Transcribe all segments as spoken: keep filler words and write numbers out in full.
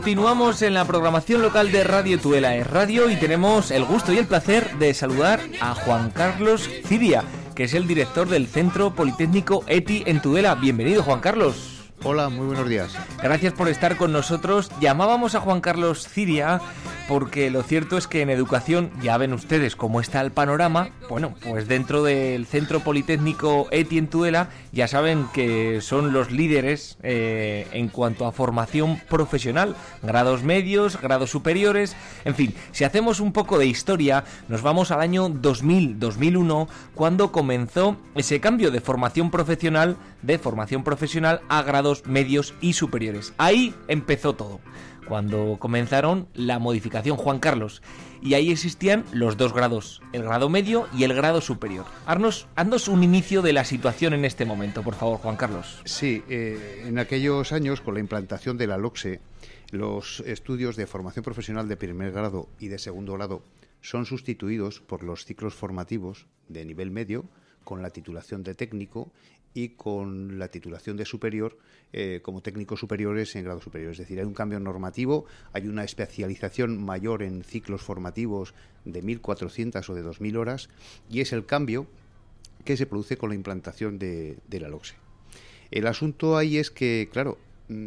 Continuamos en la programación local de Radio Tudela Es Radio y tenemos el gusto y el placer de saludar a Juan Carlos Ciria, que es el director del Centro Politécnico ETI en Tudela. Bienvenido, Juan Carlos. Hola, muy buenos días. Gracias por estar con nosotros. Llamábamos a Juan Carlos Ciria porque lo cierto es que en educación, ya ven ustedes cómo está el panorama. Bueno, pues dentro del Centro Politécnico ETI en Tudela ya saben que son los líderes eh, en cuanto a formación profesional, grados medios, grados superiores, en fin, si hacemos un poco de historia, nos vamos al año dos mil, dos mil uno, cuando comenzó ese cambio de formación profesional, de formación profesional a grados medios y superiores. Ahí empezó todo, cuando comenzaron la modificación, Juan Carlos, y ahí existían los dos grados, el grado medio y el grado superior. Haznos, haznos un inicio de la situación en este momento, por favor, Juan Carlos. Sí, eh, en aquellos años, con la implantación de la LOCSE, los estudios de formación profesional de primer grado y de segundo grado son sustituidos por los ciclos formativos de nivel medio, con la titulación de técnico y con la titulación de superior eh, como técnicos superiores en grado superior. Es decir, hay un cambio normativo, hay una especialización mayor en ciclos formativos de mil cuatrocientas o de dos mil horas, y es el cambio que se produce con la implantación de, de la LOCSE. El asunto ahí es que, claro,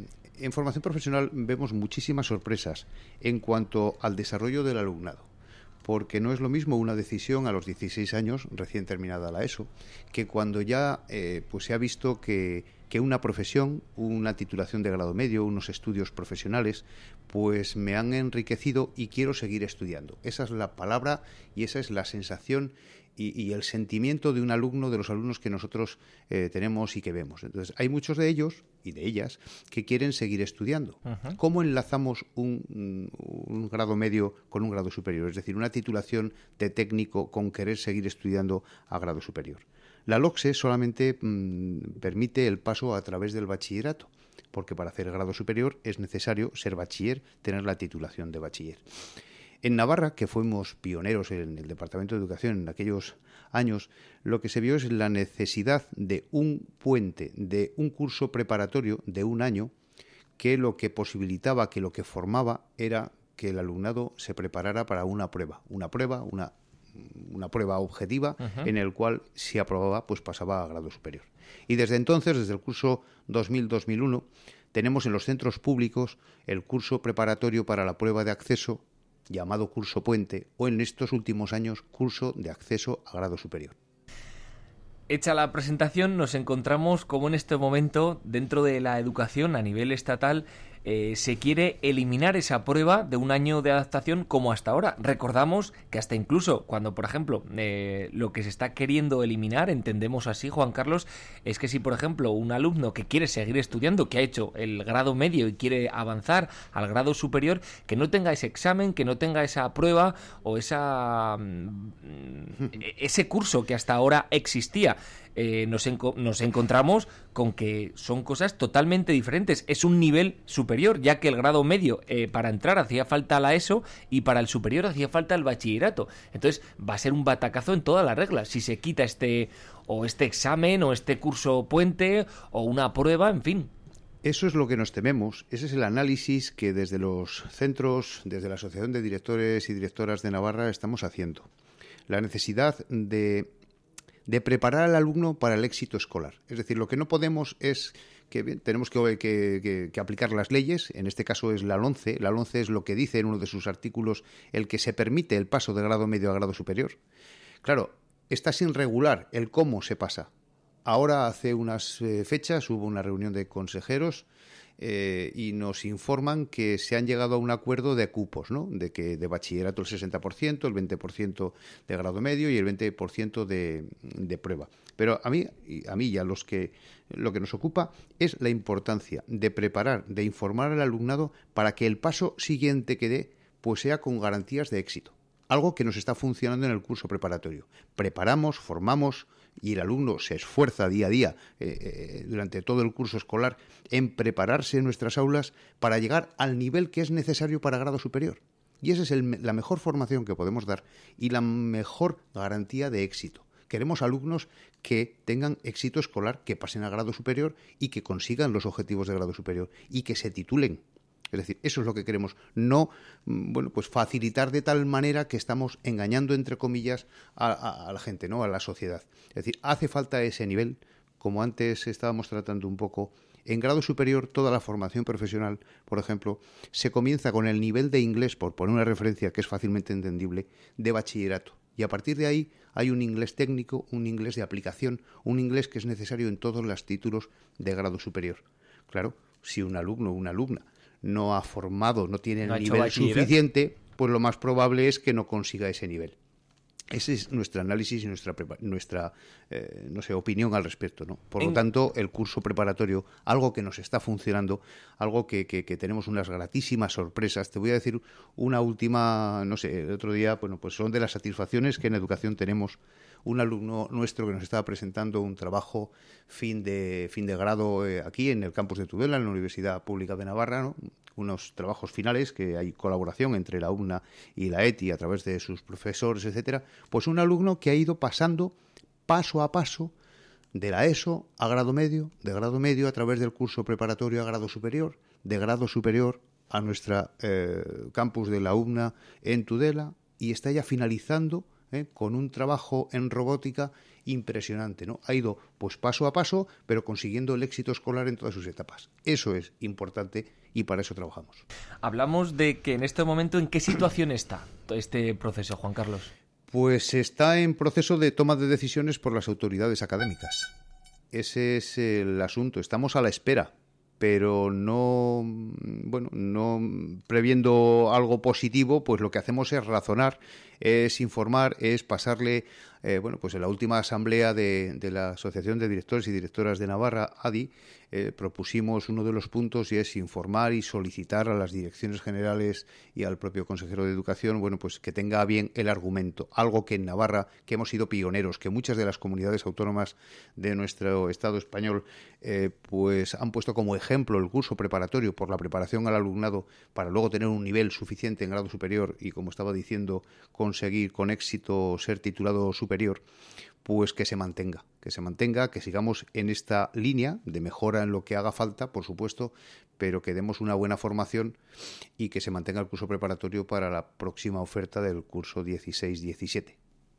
en formación profesional vemos muchísimas sorpresas en cuanto al desarrollo del alumnado, porque no es lo mismo una decisión a los dieciséis años, recién terminada la ESO, que cuando ya eh, pues se ha visto que, que una profesión, una titulación de grado medio, unos estudios profesionales, pues me han enriquecido y quiero seguir estudiando. Esa es la palabra y esa es la sensación y, y el sentimiento de un alumno, de los alumnos que nosotros eh, tenemos y que vemos. Entonces, hay muchos de ellos y de ellas que quieren seguir estudiando. Uh-huh. ¿Cómo enlazamos un, un grado medio con un grado superior? Es decir, una titulación de técnico con querer seguir estudiando a grado superior. La LOCSE solamente mmm, permite el paso a través del bachillerato, porque para hacer el grado superior es necesario ser bachiller, tener la titulación de bachiller. En Navarra, que fuimos pioneros en el Departamento de Educación en aquellos años, lo que se vio es la necesidad de un puente, de un curso preparatorio de un año, que lo que posibilitaba, que lo que formaba era que el alumnado se preparara para una prueba, una prueba, una, una prueba objetiva, uh-huh, en el cual, si aprobaba, pues pasaba a grado superior. Y desde entonces, desde el curso dos mil dos mil uno, tenemos en los centros públicos el curso preparatorio para la prueba de acceso, llamado curso puente, o en estos últimos años curso de acceso a grado superior. Hecha la presentación, nos encontramos como en este momento, dentro de la educación a nivel estatal, eh, se quiere eliminar esa prueba de un año de adaptación como hasta ahora. Recordamos que hasta incluso cuando, por ejemplo, eh, lo que se está queriendo eliminar, entendemos así, Juan Carlos, es que si, por ejemplo, un alumno que quiere seguir estudiando, que ha hecho el grado medio y quiere avanzar al grado superior, que no tenga ese examen, que no tenga esa prueba o esa ese curso que hasta ahora existía. Eh, nos, enco- nos encontramos con que son cosas totalmente diferentes. Es un nivel superior, ya que el grado medio eh, para entrar hacía falta la ESO y para el superior hacía falta el bachillerato. Entonces va a ser un batacazo en todas las reglas si se quita este o este examen o este curso puente o una prueba, en fin. Eso es lo que nos tememos, ese es el análisis que desde los centros, desde la Asociación de Directores y Directoras de Navarra estamos haciendo. La necesidad de de preparar al alumno para el éxito escolar. Es decir, lo que no podemos es que bien, tenemos que, que, que, que aplicar las leyes, en este caso es la LONCE, la LONCE es lo que dice en uno de sus artículos el que se permite el paso de grado medio a grado superior. Claro, está sin regular el cómo se pasa. Ahora, hace unas eh, fechas, hubo una reunión de consejeros eh, y nos informan que se han llegado a un acuerdo de cupos, ¿no? De que de bachillerato el sesenta por ciento, el veinte por ciento de grado medio y el veinte por ciento de, de prueba. Pero a mí, a mí y a los que lo que nos ocupa es la importancia de preparar, de informar al alumnado para que el paso siguiente que dé pues sea con garantías de éxito. Algo que nos está funcionando en el curso preparatorio. Preparamos, formamos y el alumno se esfuerza día a día eh, eh, durante todo el curso escolar en prepararse en nuestras aulas para llegar al nivel que es necesario para grado superior. Y esa es el, la mejor formación que podemos dar y la mejor garantía de éxito. Queremos alumnos que tengan éxito escolar, que pasen a grado superior y que consigan los objetivos de grado superior y que se titulen. Es decir, eso es lo que queremos, no bueno, pues facilitar de tal manera que estamos engañando, entre comillas, a, a, a la gente, ¿no? A la sociedad. Es decir, hace falta ese nivel, como antes estábamos tratando un poco. En grado superior, toda la formación profesional, por ejemplo, se comienza con el nivel de inglés, por poner una referencia que es fácilmente entendible, de bachillerato. Y a partir de ahí hay un inglés técnico, un inglés de aplicación, un inglés que es necesario en todos los títulos de grado superior. Claro, si un alumno o una alumna no ha formado, no tiene el no nivel suficiente, pues lo más probable es que no consiga ese nivel. Ese es nuestro análisis y nuestra, nuestra eh, no sé, opinión al respecto, ¿no? Por lo tanto, el curso preparatorio, algo que nos está funcionando, algo que, que, que tenemos unas gratísimas sorpresas. Te voy a decir una última, no sé, el otro día, bueno, pues son de las satisfacciones que en educación tenemos. Un alumno nuestro que nos estaba presentando un trabajo fin de fin de grado eh, aquí en el campus de Tudela, en la Universidad Pública de Navarra, ¿no? Unos trabajos finales que hay colaboración entre la U N A y la E T I a través de sus profesores, etcétera. Pues un alumno que ha ido pasando paso a paso de la ESO a grado medio, de grado medio a través del curso preparatorio a grado superior, de grado superior a nuestra eh, campus de la U N A en Tudela, y está ya finalizando ¿eh? con un trabajo en robótica impresionante, ¿no? Ha ido pues paso a paso, pero consiguiendo el éxito escolar en todas sus etapas. Eso es importante y para eso trabajamos. Hablamos de que en este momento, ¿en qué situación está este proceso, Juan Carlos? Pues está en proceso de toma de decisiones por las autoridades académicas. Ese es el asunto. Estamos a la espera, pero no, bueno, no previendo algo positivo, pues lo que hacemos es razonar, es informar, es pasarle, eh, bueno, pues en la última asamblea de, de la Asociación de Directores y Directoras de Navarra, A D I, eh, propusimos uno de los puntos y es informar y solicitar a las direcciones generales y al propio consejero de Educación, bueno, pues que tenga bien el argumento, algo que en Navarra, que hemos sido pioneros, que muchas de las comunidades autónomas de nuestro Estado español, eh, pues han puesto como ejemplo el curso preparatorio por la preparación al alumnado para luego tener un nivel suficiente en grado superior y, como estaba diciendo, conseguir con éxito ser titulado superior, pues que se mantenga, que se mantenga, que sigamos en esta línea de mejora en lo que haga falta, por supuesto, pero que demos una buena formación y que se mantenga el curso preparatorio para la próxima oferta del curso dieciséis diecisiete.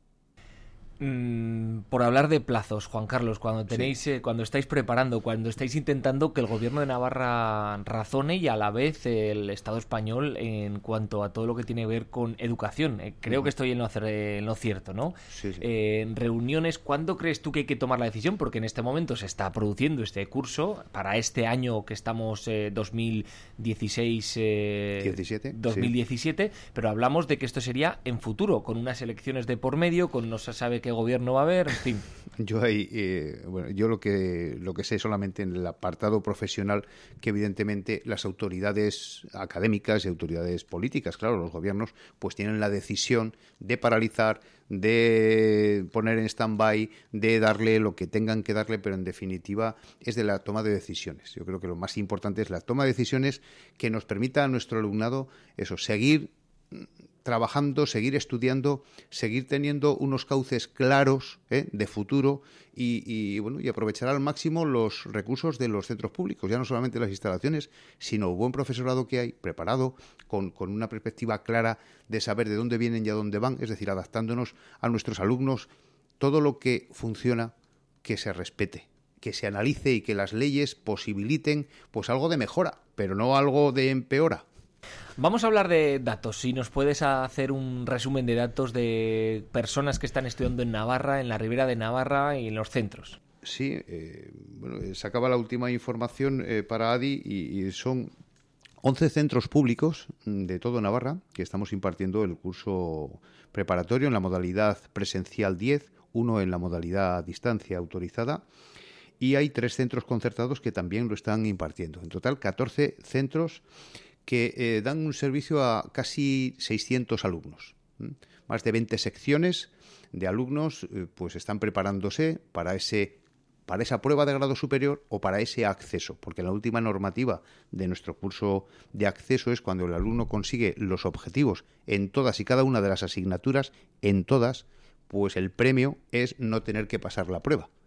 Mm, por hablar de plazos, Juan Carlos, cuando tenéis, sí. eh, cuando estáis preparando, cuando estáis intentando que el Gobierno de Navarra razone y a la vez el Estado español en cuanto a todo lo que tiene que ver con educación, eh, creo uh-huh. que estoy en lo, en lo cierto, ¿no? Sí, sí. Eh, en reuniones, ¿cuándo crees tú que hay que tomar la decisión? Porque en este momento se está produciendo este curso para este año que estamos eh, dos mil dieciséis diecisiete, dos mil diecisiete, sí. Pero hablamos de que esto sería en futuro, con unas elecciones de por medio, con no se sabe qué gobierno va a haber, en fin. Yo ahí, eh, bueno, yo lo que lo que sé solamente en el apartado profesional, que evidentemente las autoridades académicas y autoridades políticas, claro, los gobiernos, pues tienen la decisión de paralizar, de poner en stand-by, de darle lo que tengan que darle, pero en definitiva es de la toma de decisiones. Yo creo que lo más importante es la toma de decisiones que nos permita a nuestro alumnado eso, seguir trabajando, seguir estudiando, seguir teniendo unos cauces claros ¿eh? de futuro y, y, bueno, y aprovechar al máximo los recursos de los centros públicos, ya no solamente las instalaciones, sino el buen profesorado que hay, preparado, con, con una perspectiva clara de saber de dónde vienen y a dónde van, es decir, adaptándonos a nuestros alumnos, todo lo que funciona, que se respete, que se analice y que las leyes posibiliten pues algo de mejora, pero no algo de empeora. Vamos a hablar de datos. Si nos puedes hacer un resumen de datos de personas que están estudiando en Navarra, en la Ribera de Navarra y en los centros. Sí, eh, bueno, sacaba la última información eh, para A D I y, y son once centros públicos de todo Navarra que estamos impartiendo el curso preparatorio en la modalidad presencial diez, uno en la modalidad a distancia autorizada y hay tres centros concertados que también lo están impartiendo. En total, catorce centros que eh, dan un servicio a casi seiscientos alumnos. ¿Mm? Más de veinte secciones de alumnos eh, pues están preparándose para ese para esa prueba de grado superior o para ese acceso, porque la última normativa de nuestro curso de acceso es cuando el alumno consigue los objetivos en todas y cada una de las asignaturas, en todas, pues el premio es no tener que pasar la prueba.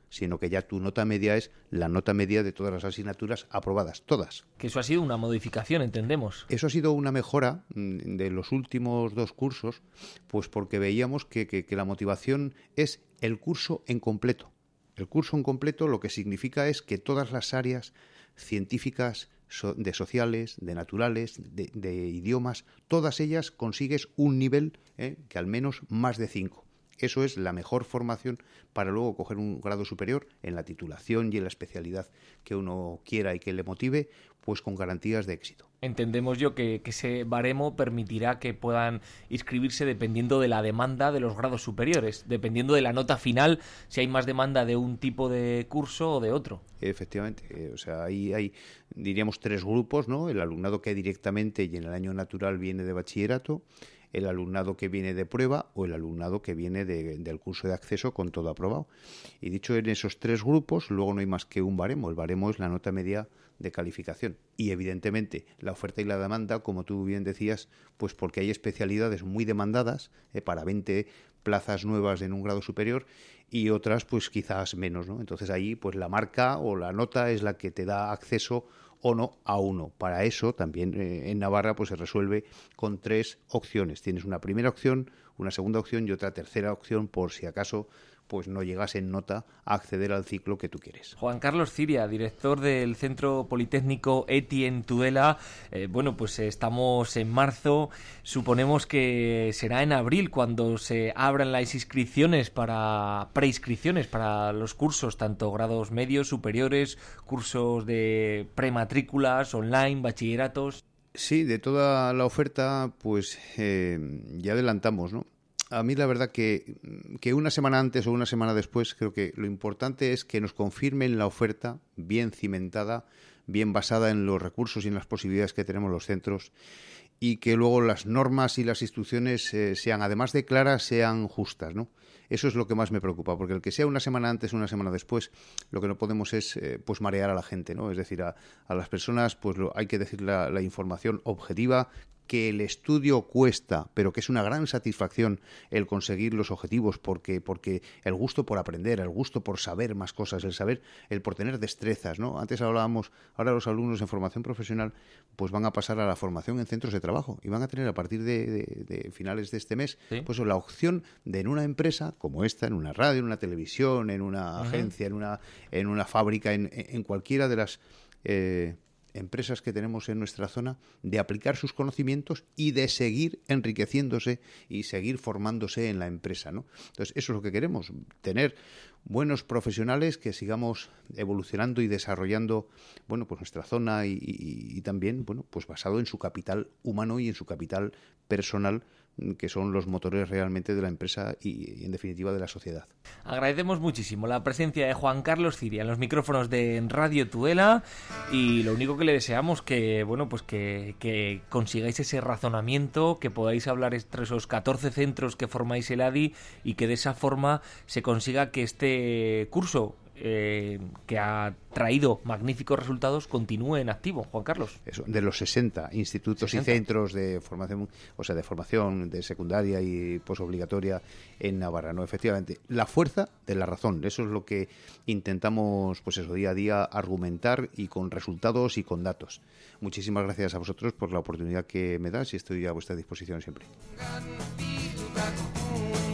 sino que ya tu nota media es la nota media de todas las asignaturas aprobadas, todas. Que eso ha sido una modificación, entendemos. Eso ha sido una mejora de los últimos dos cursos, pues porque veíamos que, que, que la motivación es el curso en completo. El curso en completo lo que significa es que todas las áreas científicas, de sociales, de naturales, de, de idiomas, todas ellas consigues un nivel eh, que al menos más de cinco. Eso es la mejor formación para luego coger un grado superior en la titulación y en la especialidad que uno quiera y que le motive, pues con garantías de éxito. Entendemos yo que, que ese baremo permitirá que puedan inscribirse dependiendo de la demanda de los grados superiores, dependiendo de la nota final, si hay más demanda de un tipo de curso o de otro. Efectivamente, eh, o sea, ahí hay, diríamos, tres grupos, ¿no? El alumnado que directamente y en el año natural viene de bachillerato, el alumnado que viene de prueba o el alumnado que viene de, del curso de acceso con todo aprobado. Y dicho en esos tres grupos, luego no hay más que un baremo. El baremo es la nota media de calificación. Y evidentemente la oferta y la demanda, como tú bien decías, pues porque hay especialidades muy demandadas eh, para veinte plazas nuevas en un grado superior y otras pues quizás menos, ¿no? Entonces ahí pues la marca o la nota es la que te da acceso o no a uno. Para eso también eh, en Navarra pues se resuelve con tres opciones. Tienes una primera opción, una segunda opción y otra tercera opción por si acaso pues no llegas en nota a acceder al ciclo que tú quieres. Juan Carlos Ciria, director del Centro Politécnico ETI en Tudela. Eh, bueno, pues estamos en marzo. Suponemos que será en abril cuando se abran las inscripciones para preinscripciones para los cursos, tanto grados medios, superiores, cursos de prematrículas, online, bachilleratos. Sí, de toda la oferta, pues eh, ya adelantamos, ¿no? A mí la verdad que, que una semana antes o una semana después creo que lo importante es que nos confirmen la oferta bien cimentada, bien basada en los recursos y en las posibilidades que tenemos los centros y que luego las normas y las instrucciones eh, sean, además de claras, sean justas, ¿no? Eso es lo que más me preocupa, porque el que sea una semana antes o una semana después, lo que no podemos es eh, pues marear a la gente, ¿no? Es decir, a, a las personas pues lo, hay que decir la, la información objetiva, que el estudio cuesta, pero que es una gran satisfacción el conseguir los objetivos, porque, porque el gusto por aprender, el gusto por saber más cosas, el saber, el por tener destrezas, ¿no? Antes hablábamos, ahora los alumnos en formación profesional pues van a pasar a la formación en centros de trabajo y van a tener a partir de, de, de finales de este mes, ¿sí? Pues la opción de en una empresa como esta, en una radio, en una televisión, en una uh-huh. agencia, en una, en una fábrica, en, en cualquiera de las Eh, empresas que tenemos en nuestra zona, de aplicar sus conocimientos y de seguir enriqueciéndose y seguir formándose en la empresa, ¿no? Entonces, eso es lo que queremos, tener buenos profesionales que sigamos evolucionando y desarrollando, bueno, pues nuestra zona y, y, y también, bueno, pues basado en su capital humano y en su capital personal, que son los motores realmente de la empresa y, y en definitiva de la sociedad. Agradecemos muchísimo la presencia de Juan Carlos Ciria en los micrófonos de Radio Tudela y lo único que le deseamos que, bueno, pues que, que consigáis ese razonamiento, que podáis hablar entre esos catorce centros que formáis el A D I y que de esa forma se consiga que este curso Eh, que ha traído magníficos resultados continúe en activo, Juan Carlos. Eso, de los sesenta institutos sesenta y centros de formación, o sea, de formación de secundaria y posobligatoria en Navarra, ¿no? Efectivamente, la fuerza de la razón, eso es lo que intentamos, pues eso, día a día argumentar y con resultados y con datos. Muchísimas gracias a vosotros por la oportunidad que me das y estoy a vuestra disposición siempre.